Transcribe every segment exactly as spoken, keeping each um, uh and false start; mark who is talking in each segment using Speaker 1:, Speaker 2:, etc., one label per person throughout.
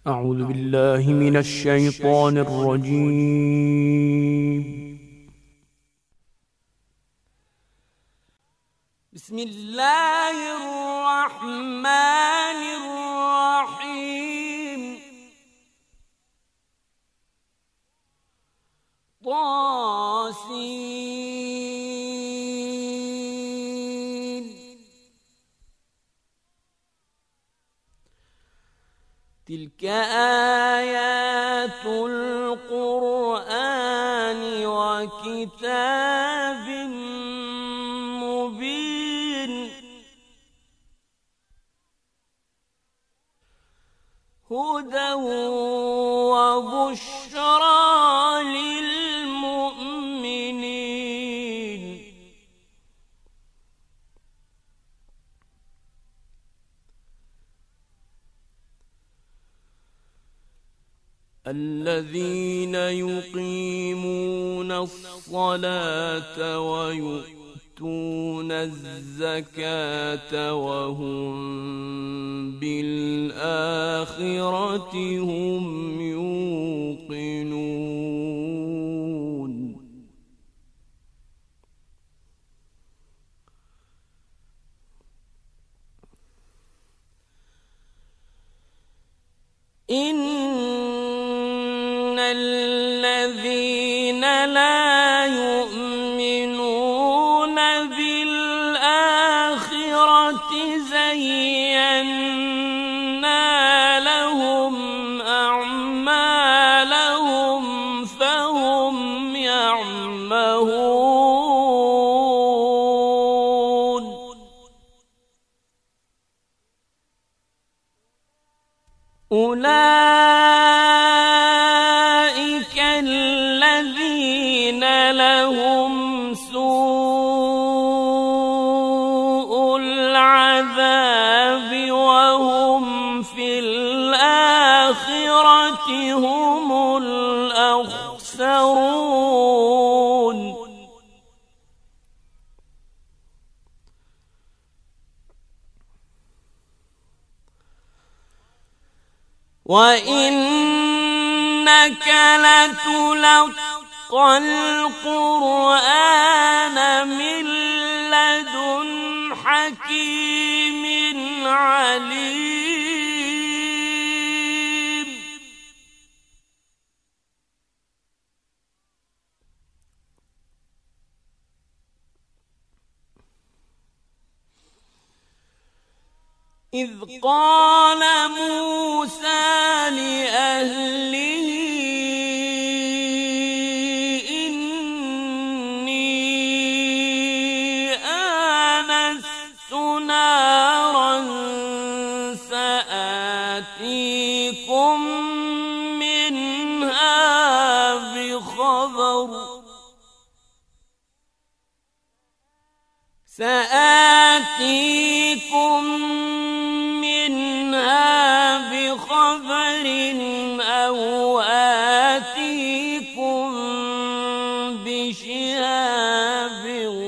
Speaker 1: أعوذ بالله من الشيطان الرجيم.
Speaker 2: بسم الله الرحمن الرحيم. طاسين. تلك آيات القرآن وكتاب مبين. هدى وبشرى للمؤمنين. الذين يقيمون الصلاة ويؤتون الزكاة وهم بالآخرة هم يوقنون. إن الذين لا يؤمنون بالآخرة زينا لهم أعمالهم فهم يعمهون. أولئك الذين لهم سوء العذاب وهم في الآخرة هم الأخسرون. وإنك لتلقى القرآن من لدن حكيم عليم. إذ قال موسى لأهله إني آنست نارا سآتيكم منها بخبر سآتيكم منها بخبر أو آتيكم بشهاب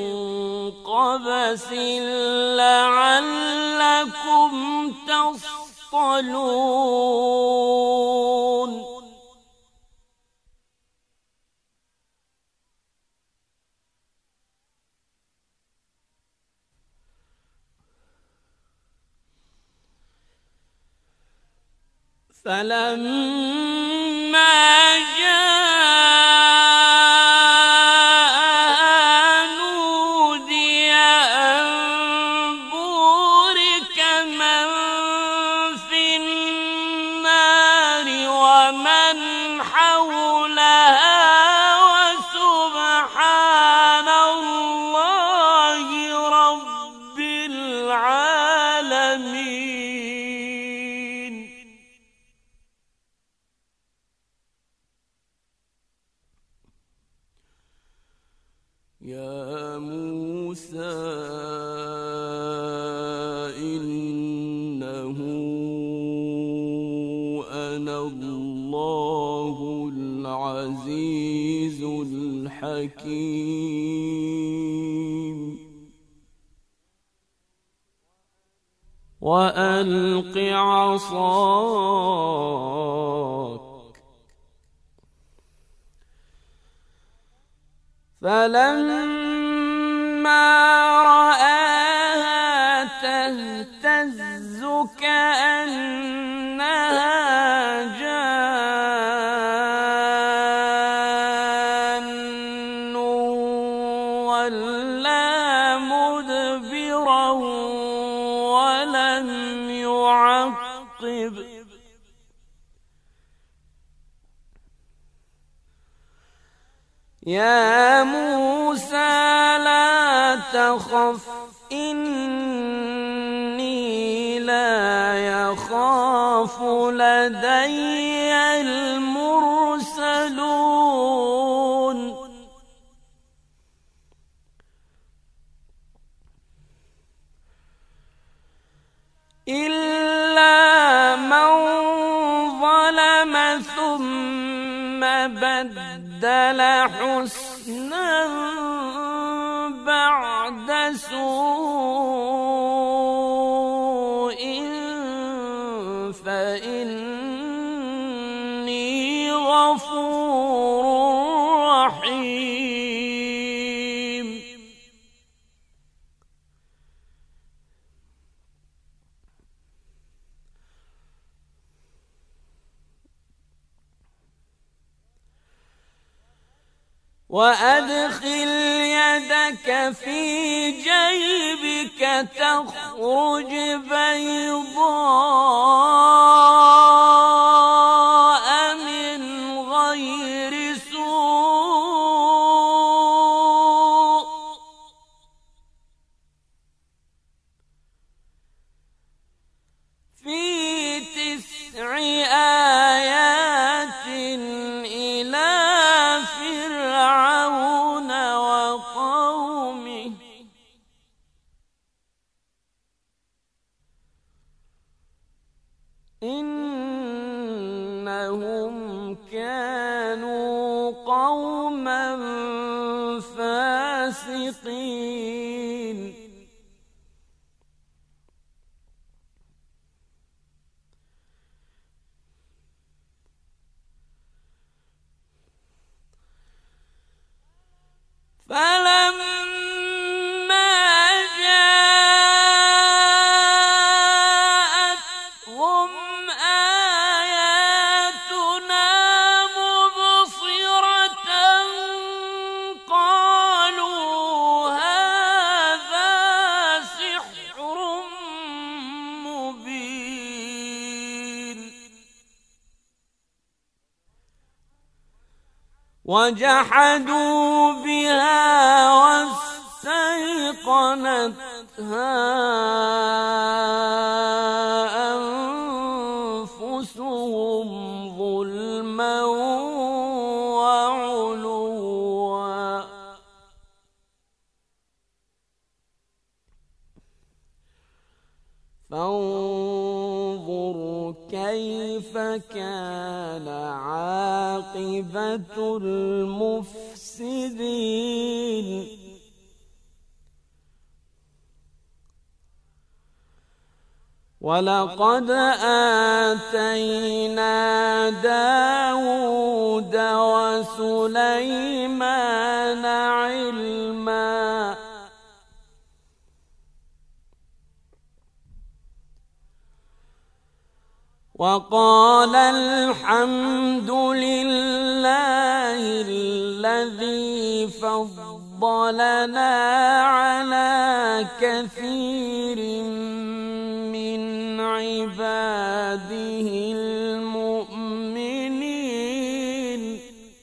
Speaker 2: قبس لعلكم تصطلون. فلما جاء نودي أن بورك من في النار ومن حولها وسبحان الله رب العالمين. يا موسى إنه أنا الله العزيز الحكيم. وألق عصاك فلما رآها تهتز كأنها جان ولا مدبرا ولم يعقب يا موسى لا تخف إني لا يخاف لدي المرسلون إلا من ظلم ثم بدل حسنا بعد سوء فإني غفور رحيم وأدخل يدك في جيبك تخرج بيضاء من غير سوء في تسع آيات إلى فرعون وقومه إنهم كانوا قوما فاسقين فلما جاءتهم آياتنا مبصرة قالوا هذا سحر مبين وجحدوا بها واستيقنتها أنفسهم ظلما وعلوا فانظر كيف كان عاقبة المفسدين ولقد آتينا داود وسليمان علما وقال الحمد لله الذي فضلنا على كثير من عباده المؤمنين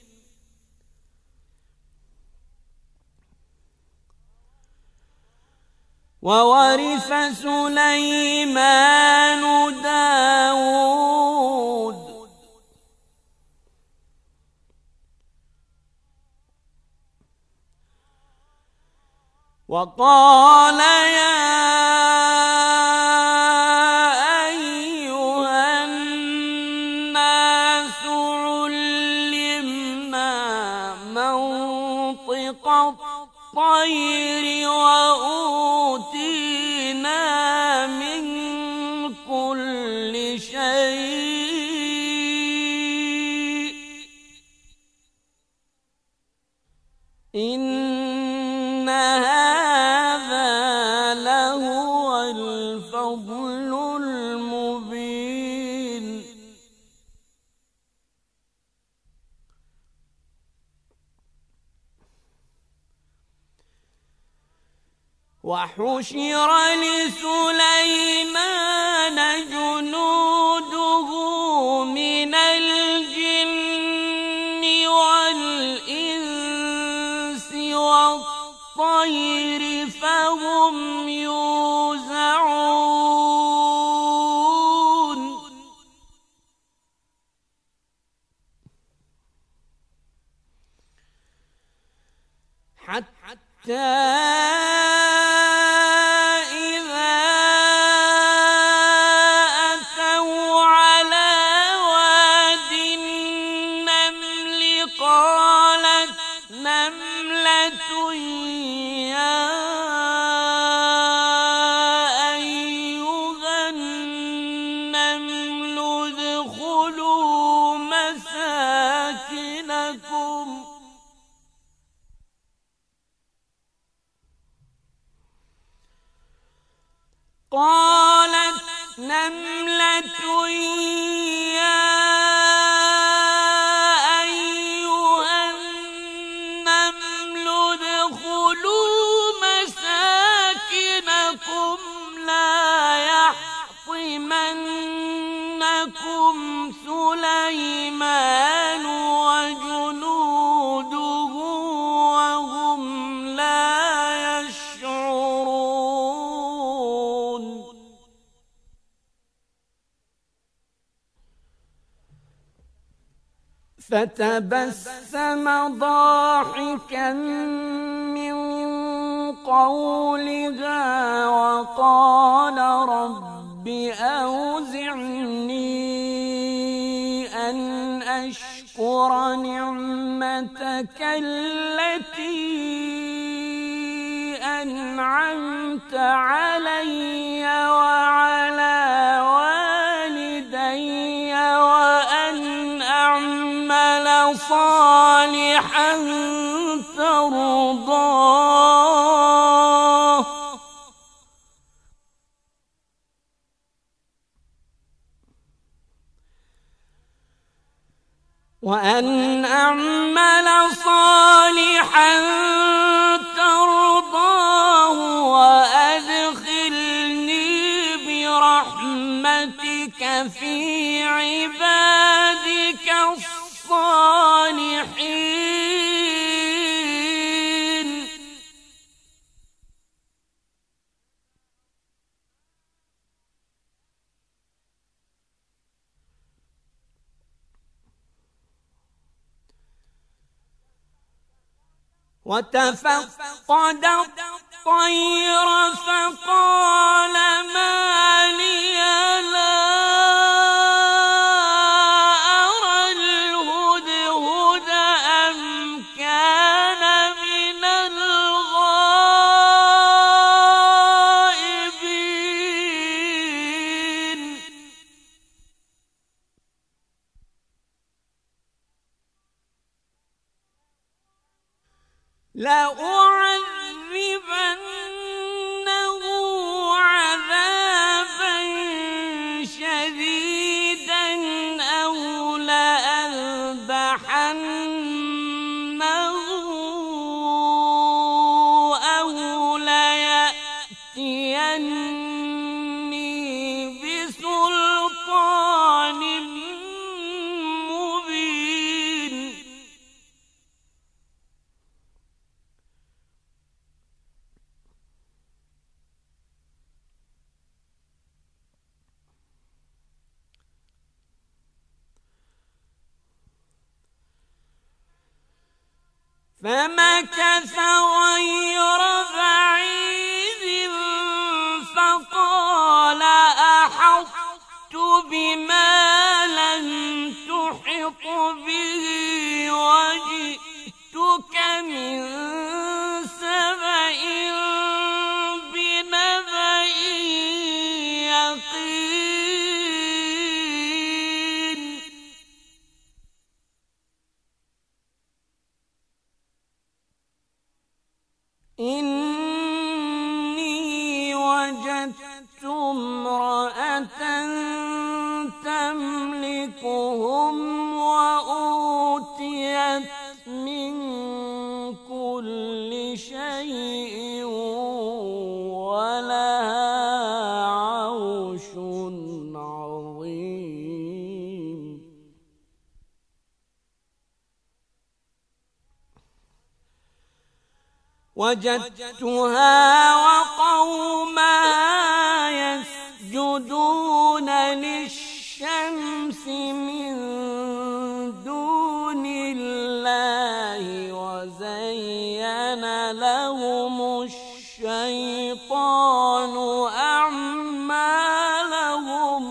Speaker 2: وورث سليمان داود وقال يا أيها الناس علمنا منطق الطير وأوتينا من كل شيء إن هذا لهو الفضل المبين. وحشر لسليمان جنوده من الجن والإنس والطير فهم يوزعون. حتى قالت نملة يا أيها النمل ادخلوا مساكنكم لا يحطمنكم سليمان وجنوده وهم لا يشعرون. فتبسم ضاحكا من قولها وقال رب أوزعني أن أشكر نعمتك التي أنعمت علي وعلى والدي وأن أعمل صالحا ترضاه وأن أعمل صالحا ترضاه وأدخلني برحمتك في عبادك الصالحين. وتفقد الطير فقال ما لي لا أرى الهدهد أم كان من الغائبين. لأعذبنه عذابا شديدا أو لأذبحنه أو ليأتيني بسلطان مبين. فمكث غير بعيد فقال أحطت بما لم تحط به وجئتك من سبأ بنبأ يقين. تملكهم وأوتيت من كل شيء ولها عرش عظيم. وجدتها وقومها يسجدون للشمس من دون الله وزين لهم الشيطان أعمالهم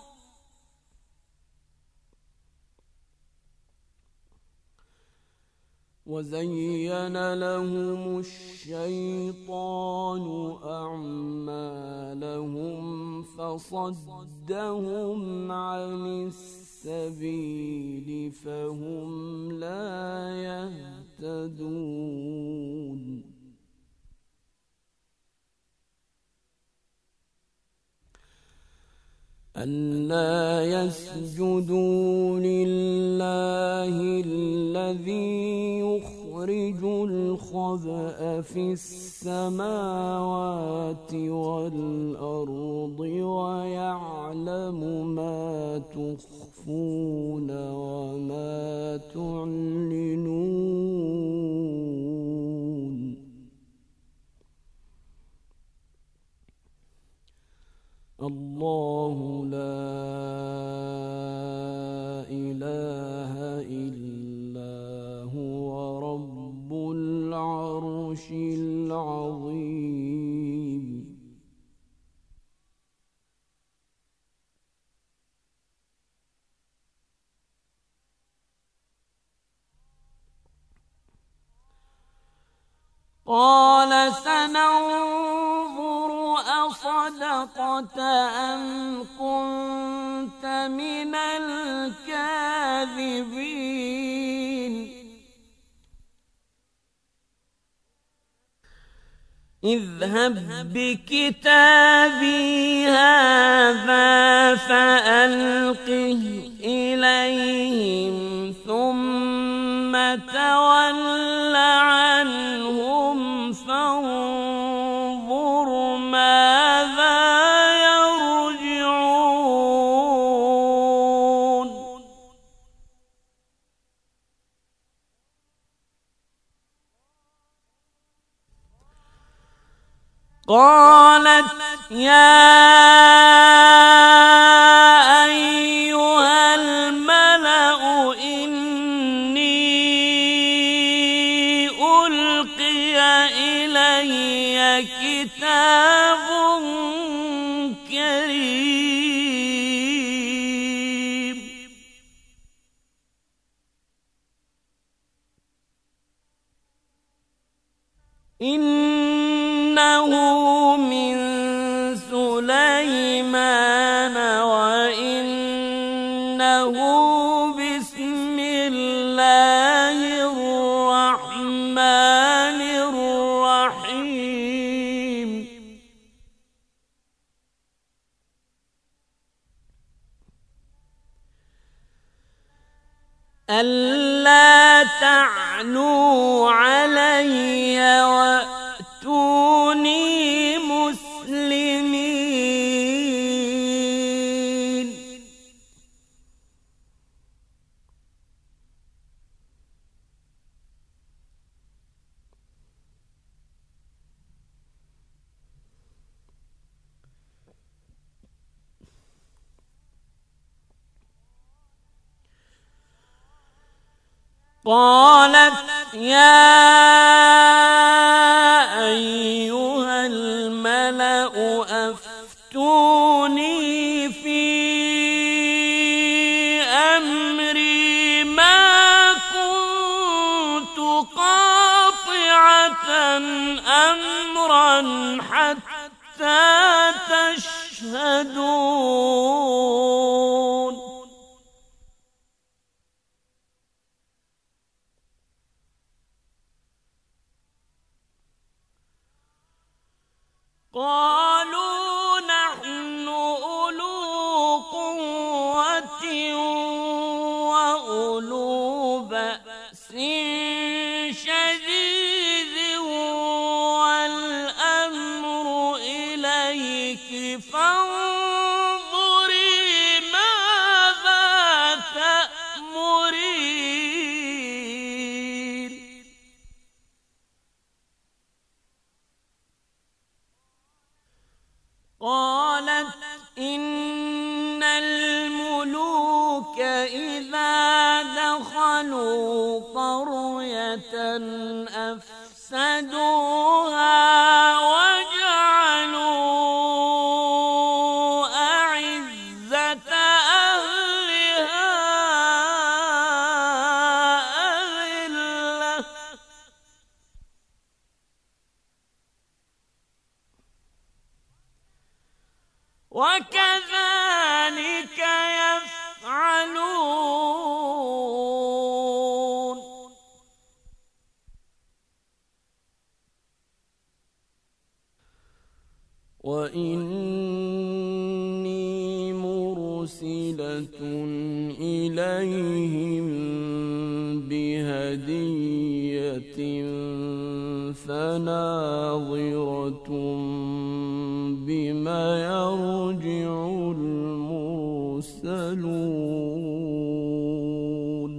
Speaker 2: وزين لهم الشيطان أعمالهم فصدهم عن السبيل فهم لا يهتدون. ألا يسجدوا لله الذي يخرج الخبأ في السماوات والأرض ويعلم ما تخفون وما تعلنون. الله لا إله إلا هو رب العرش العظيم. قال سننظر أصدقت أم كنت من الكاذبين. اذهب بكتابي هذا فألقه إليهم ثم تول عنهم فانظر ماذا يرجعون. قالت يا أيها الملأ إني ألقي إلي كتاب كريم إنه من سليمان وإنه بسم الله الرحمن الرحيم. ألا تعلوا علي وأتوني مسلمين. قالت يا أيها الملأ أفتوني في أمري ما كنت قاطعة أمرا حتى تشهدون. قالوا نحن أولو قوة إذا دخلوا قرية أفسدوها وجعلوا أعزة أهلها أذلة وكذلك يفعلون وإني مرسلة إليهم بهدية فناظرة بما يرجع المرسلون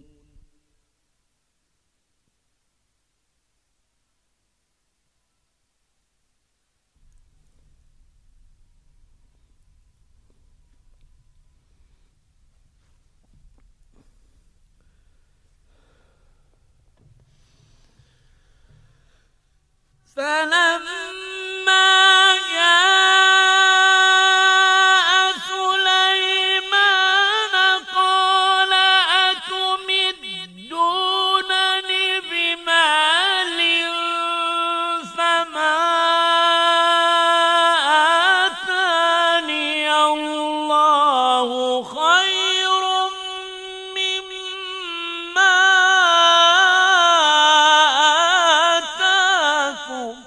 Speaker 2: فلما جاء سليمان قال أتمدونني بمال فما آتاني الله خير مما آتاكم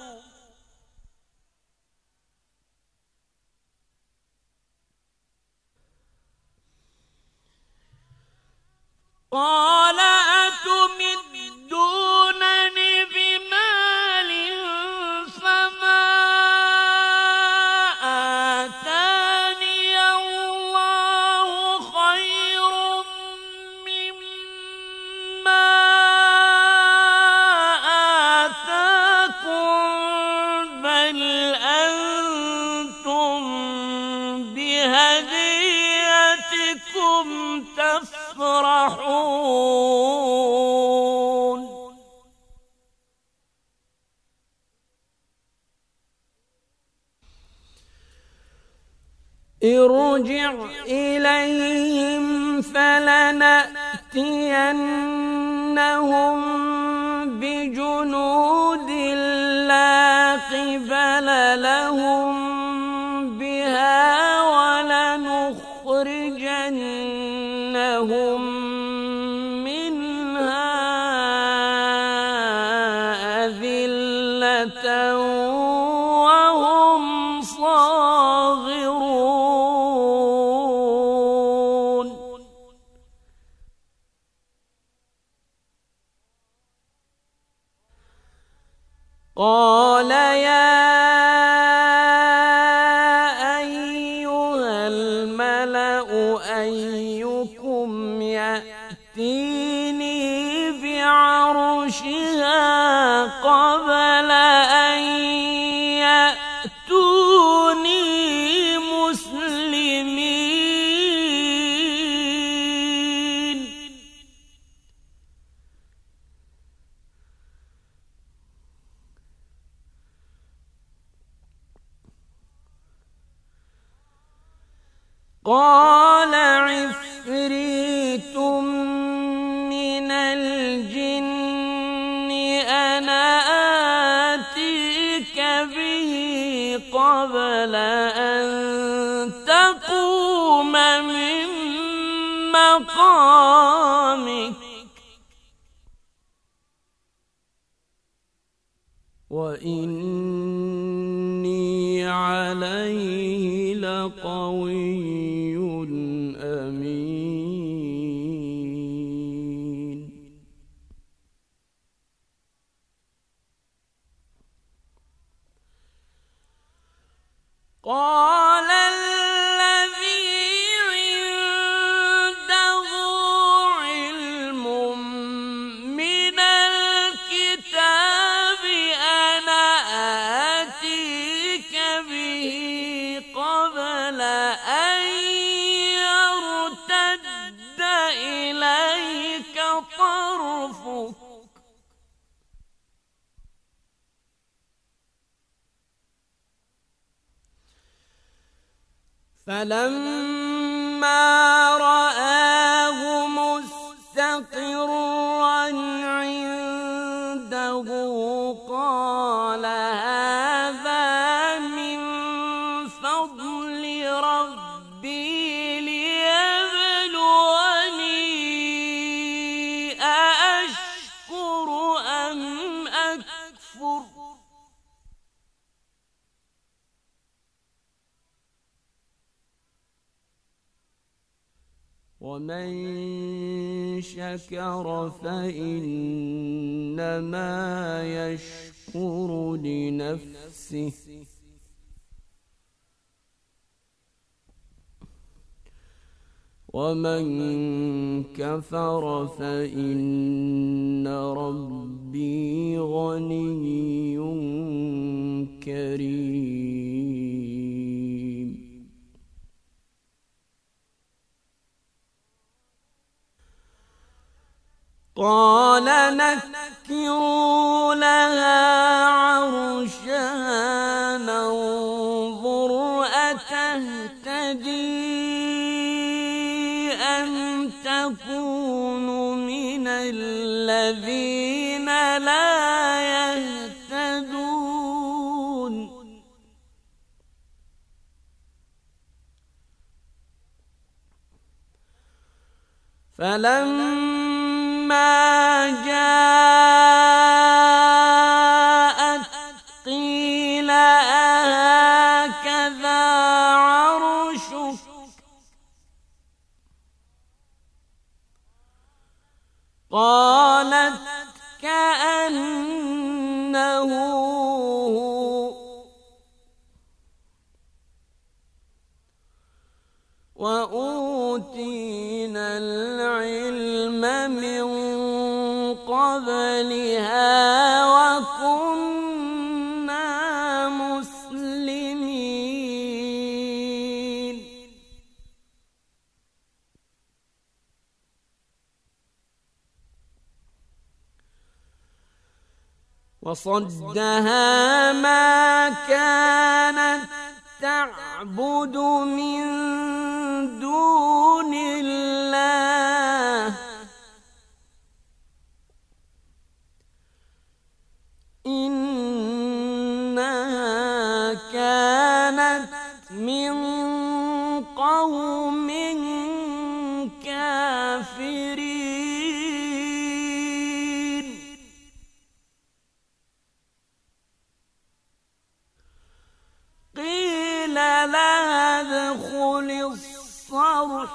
Speaker 2: قال أتمدونني بمال فما آتاني الله خير مما آتاكم بل أنتم بهديتكم تفرحون ارجع إليهم فلنأتينهم بجنود لا قبل لهم بها ولنخرجنهم منها أذلة وهم صاغرون قال يا أيها الملأ أيكم يأتيني بعرشها قبل أن يأتوني مسلمين قال عفريت من الجن أنا آتيك به قبل أن تقوم من مقامك وإني عليه لقوي أمين قال الذي عنده علم من الكتاب أنا آتيك به قبل أن فلما رآه مستقرا عنده قال هذا من فضل ربي ليبلوني أأشكر أم أكفر ومن شكر فإنما يشكر لنفسه ومن كفر فإن ربي غني كريم. قال نكروا لها عرشها ننظر أتهتدي أم تكون من الذين لا يهتدون. فلما جاءت قيل أهكذا عرشك قالت كأنه هو وأوتينا العلم من قبلها وكنا مسلمين. وصدها ما كانت تعبد من دون الله إنها كانت من قوم كافرين. قيل لها ادخل الصرح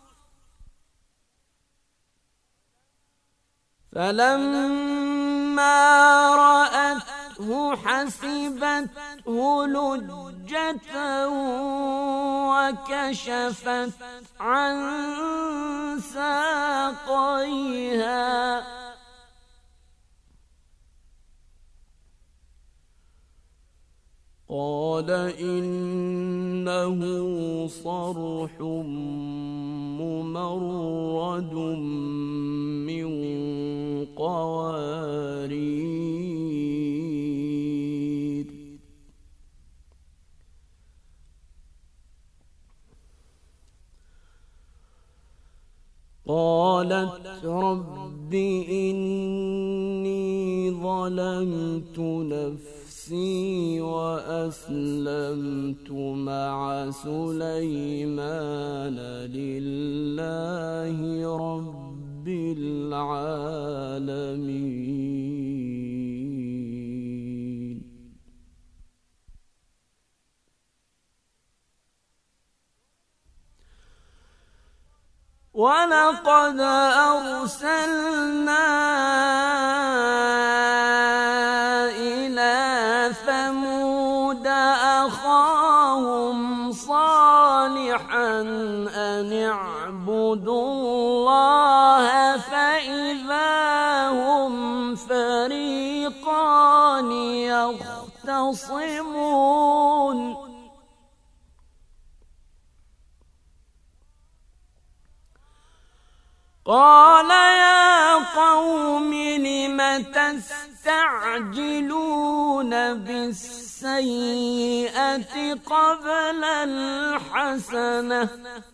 Speaker 2: فلما رأته حسبته لجة وكشفت عن ساقيها قال إنه صرح ممرد من قوارير قالت رب إني ظلمت نفسي وأسلمت مع سليمان لله رب العالمين. ولقد أرسلنا إلى ثمود أخاهم صالحا أن اعبدوا الله فإذا هم فريقان يختصمون. قال يا قوم لم تستعجلون بالسيئة السيئة قبل الحسنة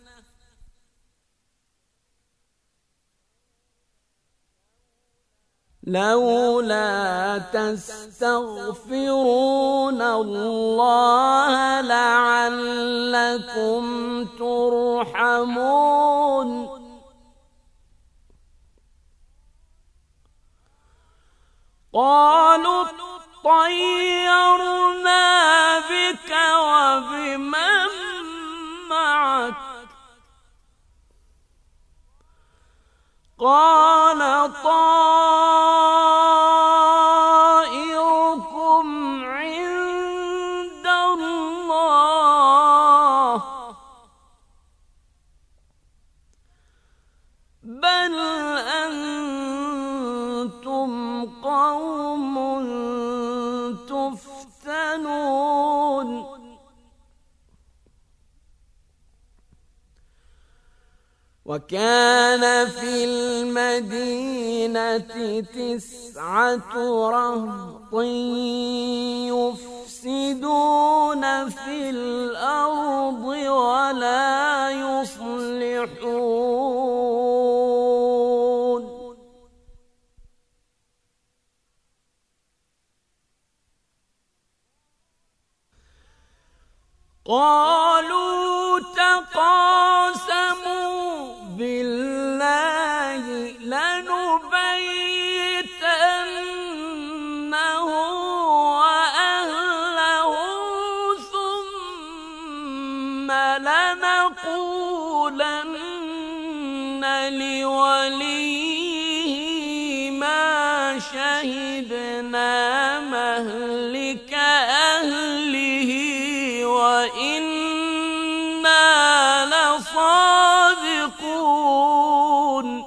Speaker 2: لولا تستغفرون الله لعلكم ترحمون قالوا طيرنا بك وبمن معك قال طائركم عند الله بل أنتم قوم تفتنون وكان في المدينة تسعة رهط يفسدون في الأرض ولا يصلحون قالوا تقاسموا بالله لنبيتنه وأهله ثم لنقولن لوليه ما شهدنا مهلك أهله وإنا لصادقون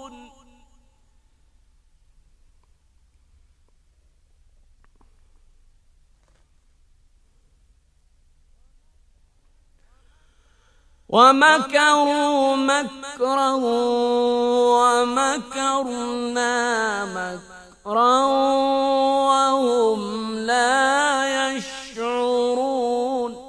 Speaker 2: ومكروا مكرا ومكرنا مكرا وهم لا يشعرون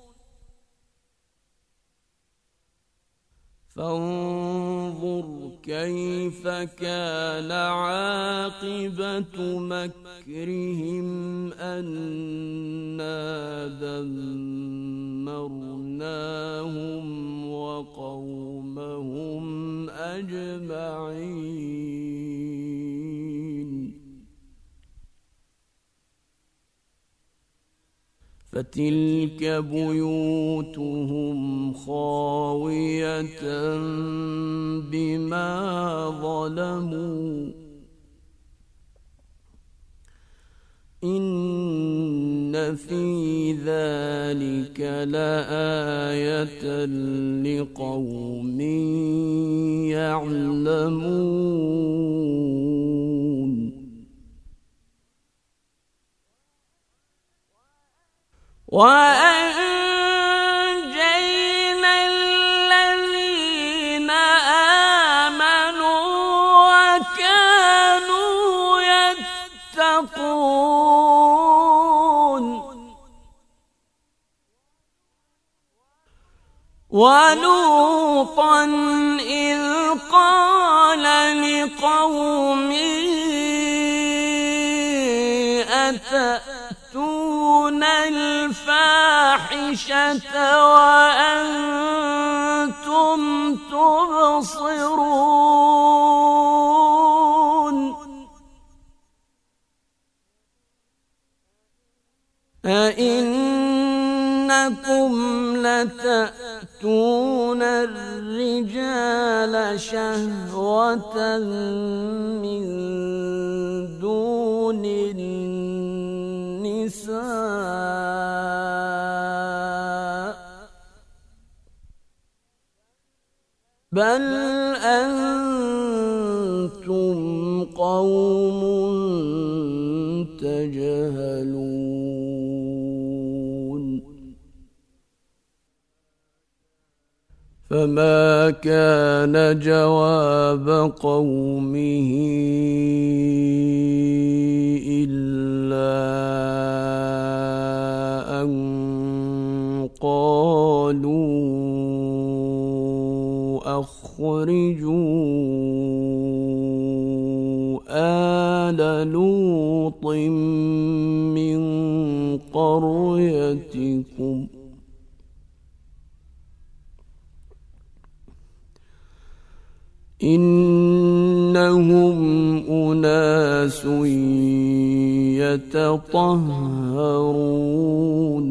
Speaker 2: فانظر كيف كان عاقبة مكرهم أنا دمرناهم وقومهم أجمعين فتلك بيوتهم خاوية بما ظلموا إن في ذلك لآية لقوم يعلمون وأنجينا الذين آمنوا وكانوا يتقون ولوطا إذ قال لقومه أتأتون الفاحشة وأنتم تبصرون أئنكم لتأتون الرجال شهوة من دون النساء بل أنتم قوم تجهلون فما كان جواب قومه إلا قالوا أخرجوا آل لوط من قريتكم إنهم أناس يتطهرون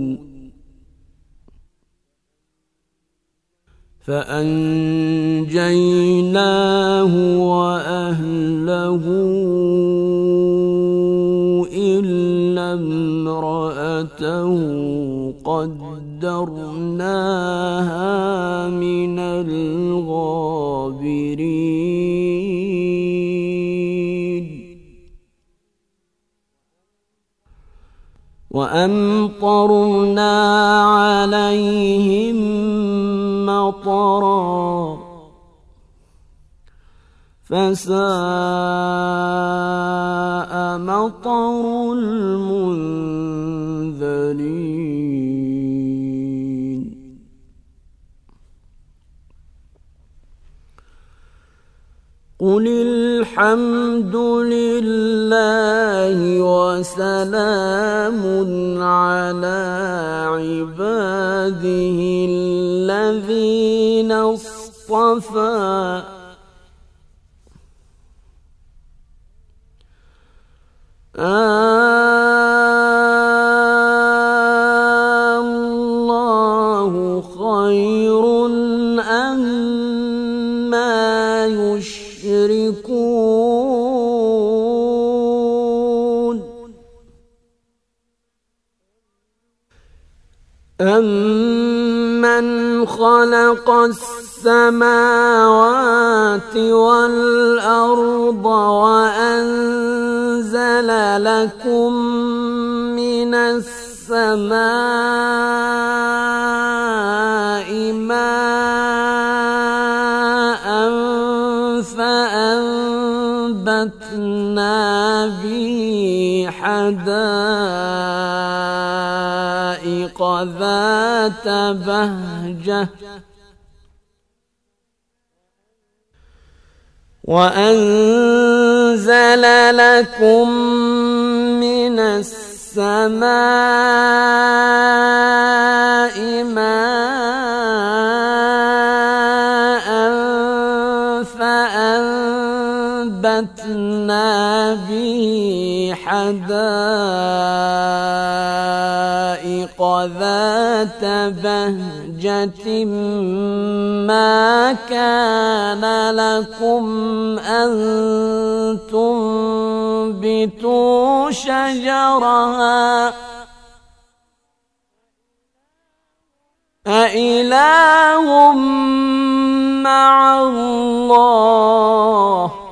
Speaker 2: فأنجيناه وأهله إلا امرأته قدرناها من الغابرين وأمطرنا عليهم مطرا فساء مطر المنذرين قل الحمد لله وسلام على عباده الذين اصطفى الله خير أما يشركون أمن خلق السماوات والأرض وأنزل لكم من السماء ماء فأنبتنا به حدائق ذات بهجة وأنزل لكم من السماء ماء فأنبتنا به حدائق ذات بهجة ما كان لكم أن تنبتوا شجرها أإله مع الله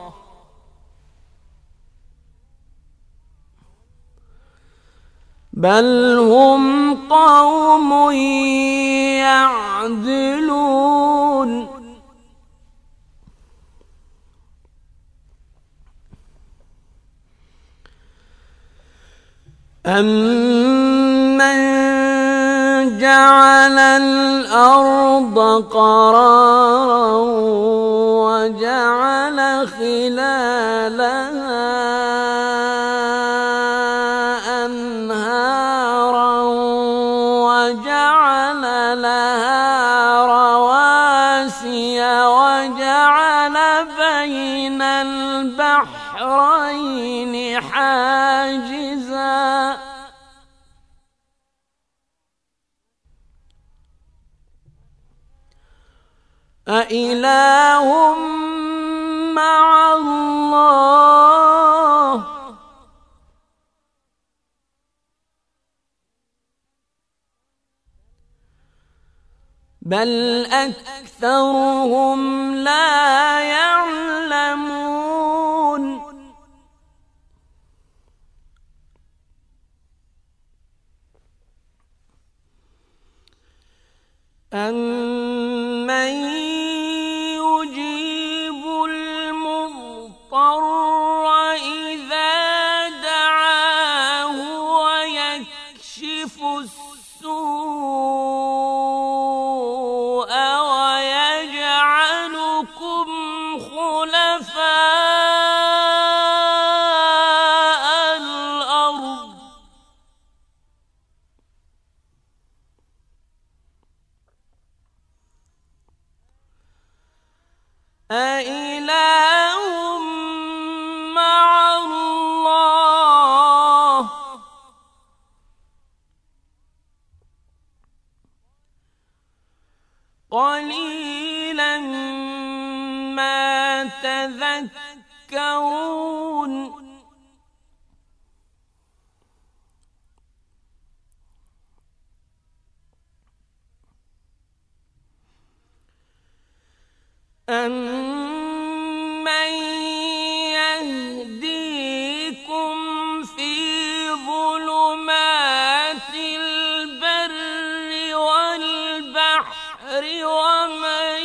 Speaker 2: بل هم قوم يعدلون أمن جعل الأرض قرارا وجعل خلالها أنهارا وجعل لها رواسي وجعل بين البحرين حاجزا أإله مع الله بل أكثرهم لا يعلمون أمن يجيب المضطر إذا دعاه ويكشف السوء تذكرون أَمَّن يَهْدِيكُمْ فِي ظُلُمَاتِ الْبَرِّ وَالْبَحْرِ وَمَن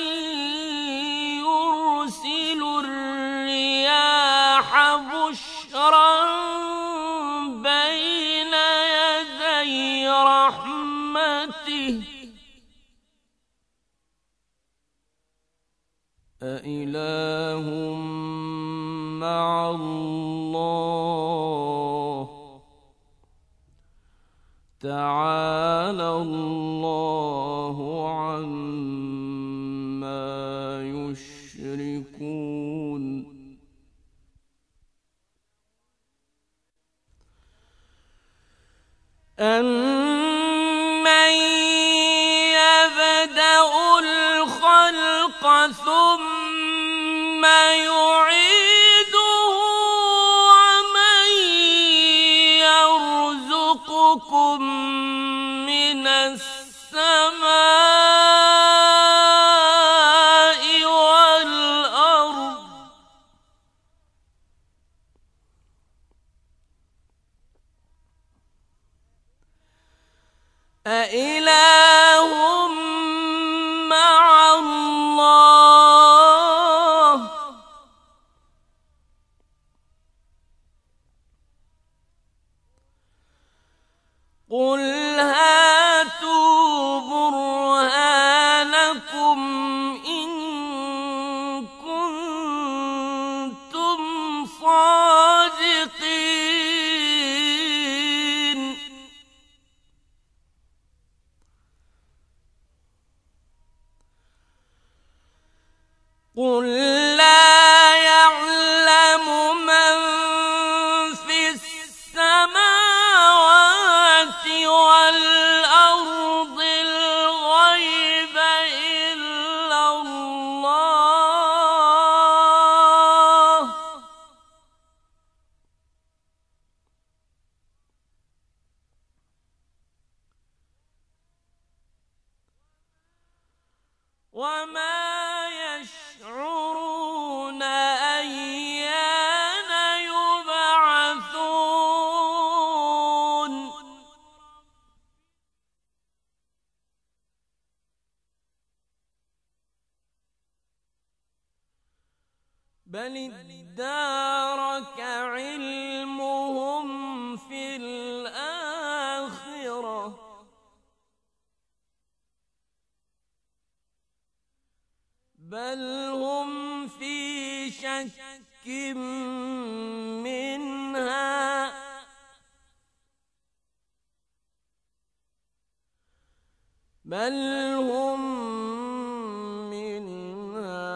Speaker 2: يُرْسِلُ الرِّيَاحَ بُشْرًا بَيْنَ يَدَيْ رَحْمَتِهِ أَإِلَٰهٌ مَّعَ اللَّهِ تَعَالَى اللَّهُ عَمَّا يُشْرِكُونَ أَمَّن يَبْدَأُ الْخَلْقَ ثُمَّ يُعِيدُهُ وَمَن يَرْزُقُكُم مِّنَ السَّمَاءِ وَالْأَرْضِ أَإِلَٰهٌ مَّعَ اللَّهِ قُلْ هَاتُوا بُرْهَانَكُمْ إِن كُنتُمْ صَادِقِينَ قُل لَّا يَعْلَمُ مَن فِي السَّمَاوَاتِ وَالْأَرْضِ الْغَيْبَ إِلَّا اللَّهُ ۚ وَمَا يَشْعُرُونَ أَيَّانَ يُبْعَثُونَ بَلِ ادَّارَكَ عِلْمُهُمْ فِي الْآخِرَةِ بَلْ هُمْ فِي شَكٍّ مِّنْهَا بَلْ هُمْ مِنْهَا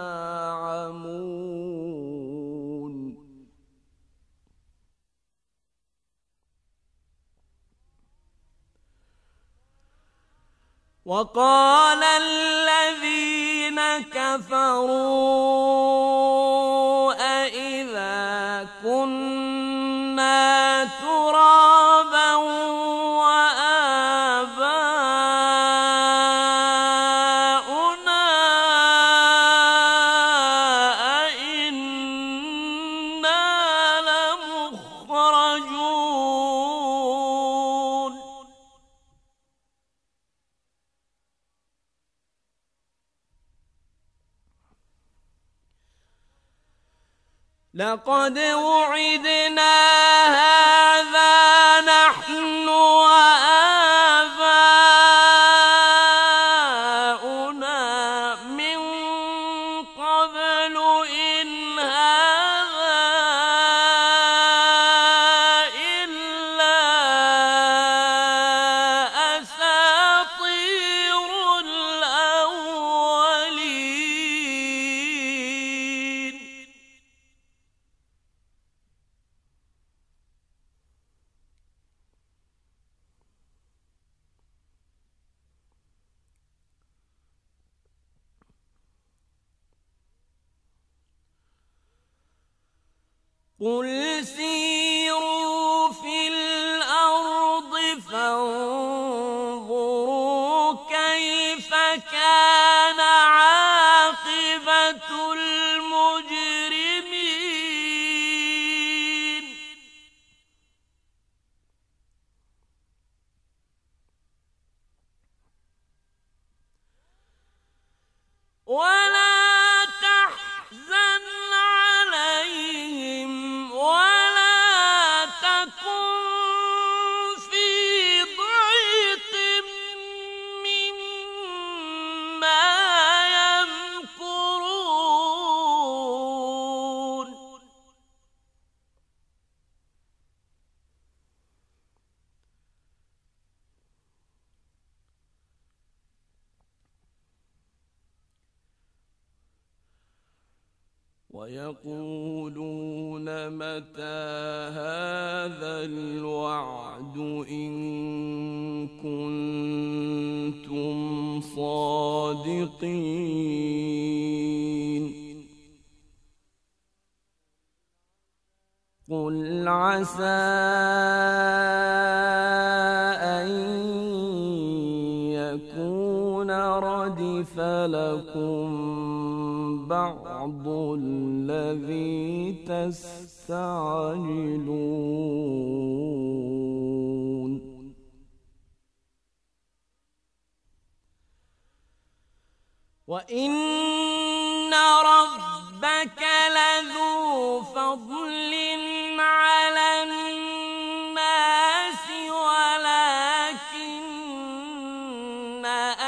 Speaker 2: عَمُونَ وَقَالَ الَّذِينَ كَفَرُوا أَإِذَا كُنَّا تُرَابًا وَآبَاؤُنَا أَإِنَّا لَمُخْرَجُونَ لَقَدْ وُعِدْنَا هَٰذَا نَحْنُ وَآبَاؤُنَا مِن قَبْلُ إِنْ هَٰذَا إِلَّا أَسَاطِيرُ الْأَوَّلِينَ قل سيروا في الأرض فانظروا كيف كان عاقبة المجرمين ولا تحزن عليهم ولا تكن في ضيق مما يمكرون ويقولون متى هذا الوعد إن كنتم صادقين قل عسى أن يكون ردف لكم بعض الذي تستعجلون وإن ربك لذو فضل على الناس ولكن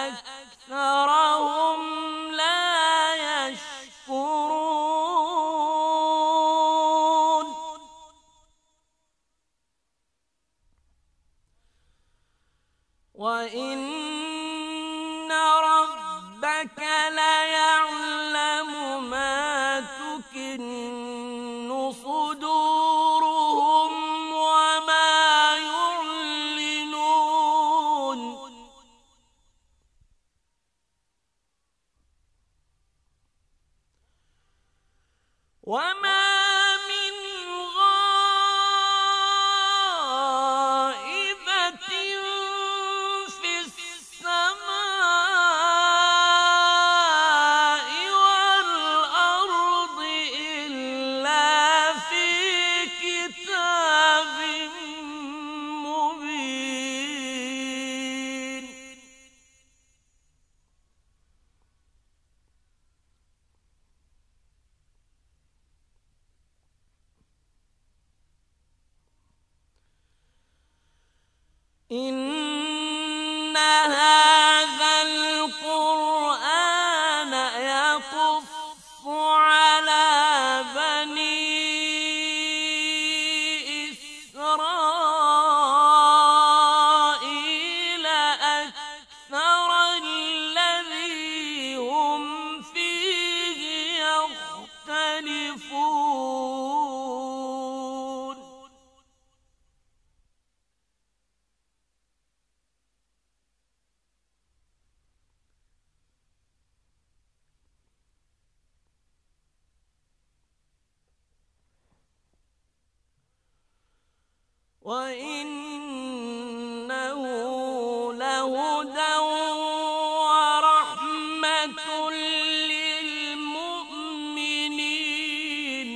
Speaker 2: أكثرهم لا يشكرون وإن ربك ليعلم ما تكن صدورهم وما يعلنون وما من غائبة في السماء والأرض إلا في كتاب مبين إن هذا القرآن يقص على بني إسرائيل أكثر الذي هم فيه يختلفون وإنه لهدى ورحمة للمؤمنين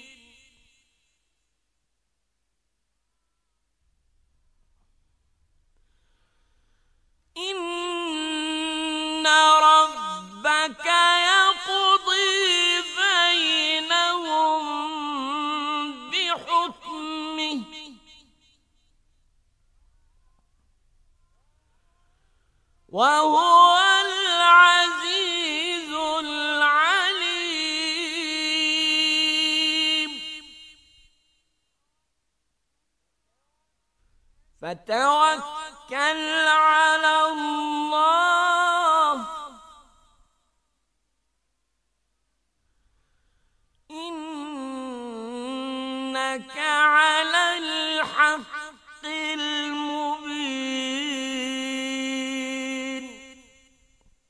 Speaker 2: إن ربك يقضي بينهم بحكمه وهو العزيز العليم فتوكل على الله إنك على الحق المبين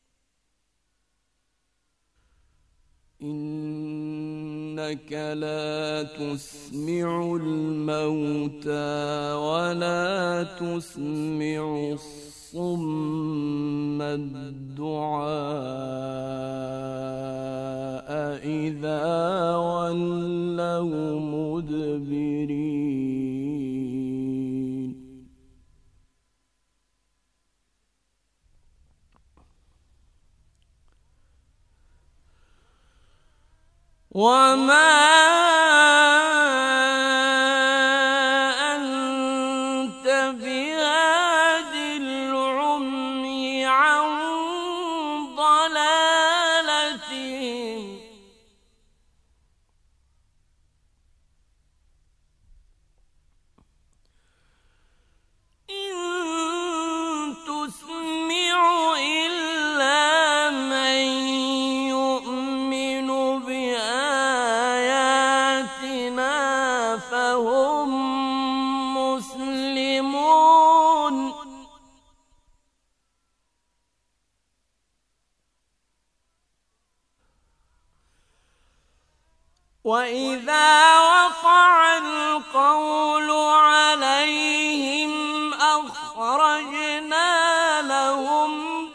Speaker 2: إنك لا
Speaker 1: تسمع الموتى ولا تسمع الصم الدعاء إذا ولوا مدبرين وما أنت بهاد العمي عن ضلالتهم إن تسمع إلا من يؤمن بآياتنا فهم مسلمون وإذا وقع القول عليهم أخرجنا لهم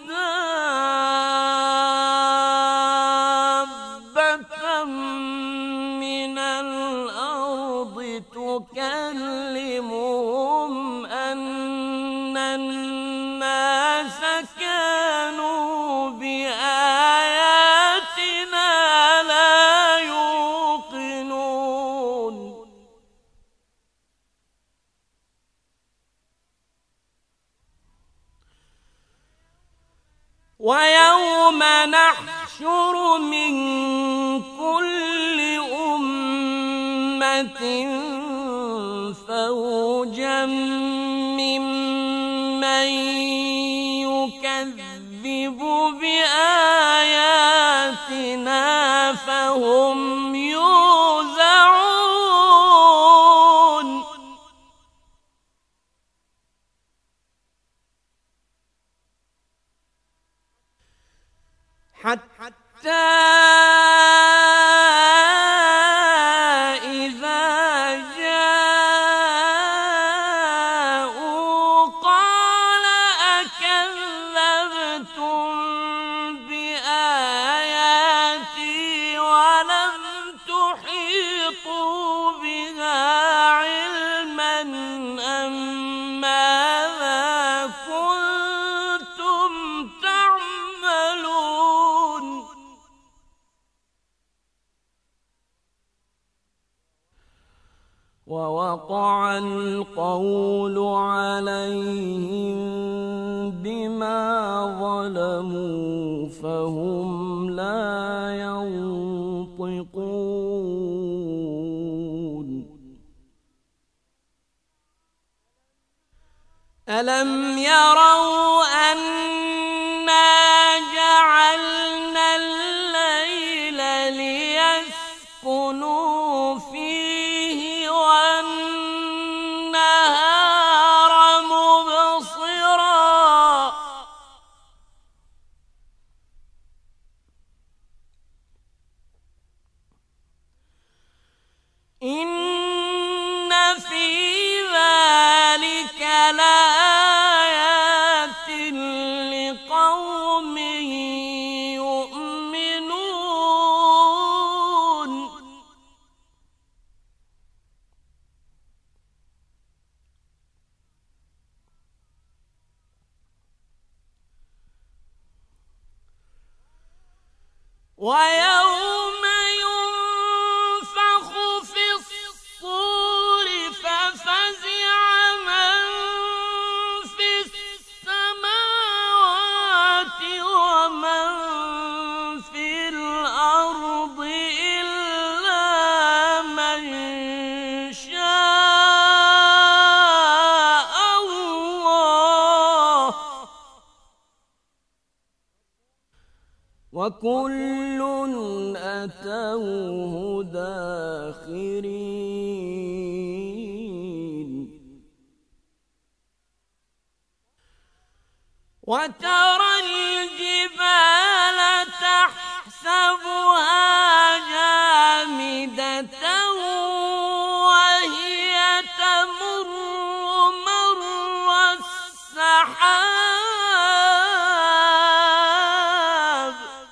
Speaker 1: دابة من الأرض تكلمهم أن الناس كانوا بآياتنا لا يوقنون ويوم نحشر من كل أمة فوجا ممن يكذب بآياتنا فهم يوزعون حتى إذا جاءوا قال أكذبتم بآياتي ولم تحيطوا بها علما أم ماذا كنتم تعملون ووقع القول عليهم بما ظلموا فهم لا ينطقون ألم يروا أنا جعلنا الليل ليسكنوا فيه والنهار مبصرا إن في ذلك لآيات لقوم يؤمنون ويوم ينفخ في الصور ففزع من في السماوات ومن في الأرض إلا من شاء الله وكل أتوه داخرين وترى الجبال تحسبها جامدة
Speaker 2: سحاب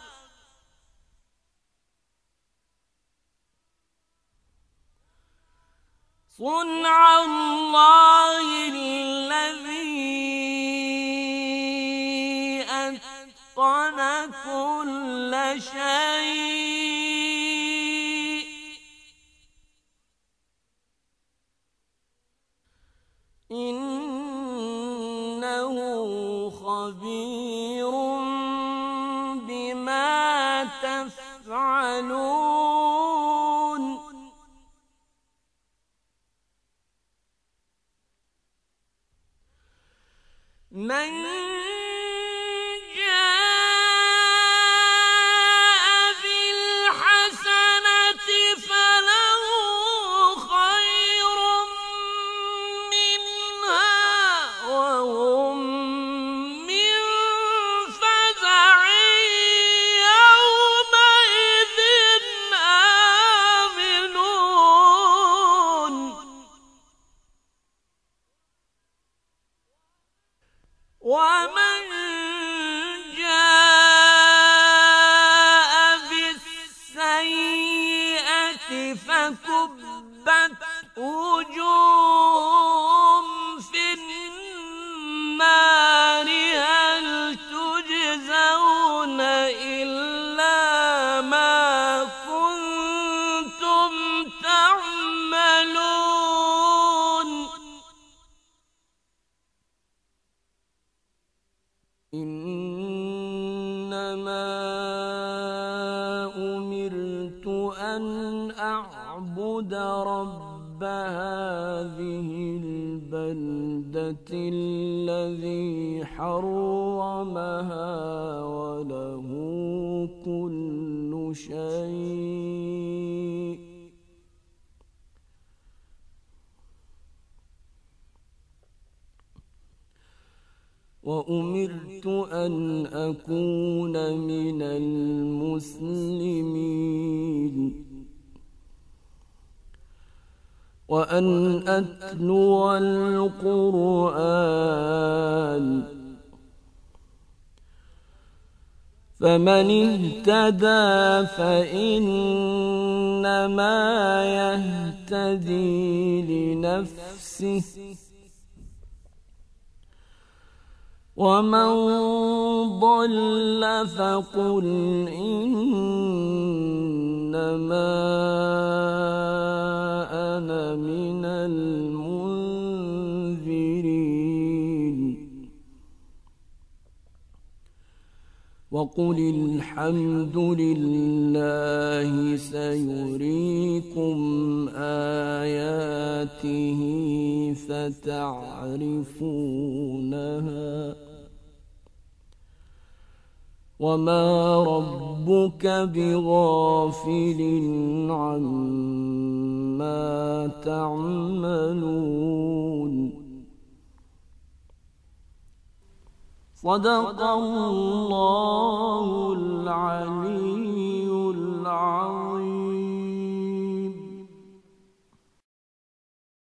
Speaker 2: صنع الله الذي أتقن كل شيء إنه خبير بما تفعلون من جاء بالحسنة فله خير منها وهم من فزع يومئذ آمنون ومن جاء بالسيئة فكبت وجوههم في النار هل تجزون إلا ما كنتم تعملون إنما أمرت أن أعبد رب هذه البلدة الذي حرمها وله كل شيء وأمرت أن أكون من المسلمين وأن أتلو القرآن فمن اهتدى فإنما يهتدي لنفسه ومن ضل فقل إنما أنا من المنذرين وقل الحمد لله سيريكم آياته فتعرفونها وما ربك بغافل عما تعملون صدق الله العلي العظيم.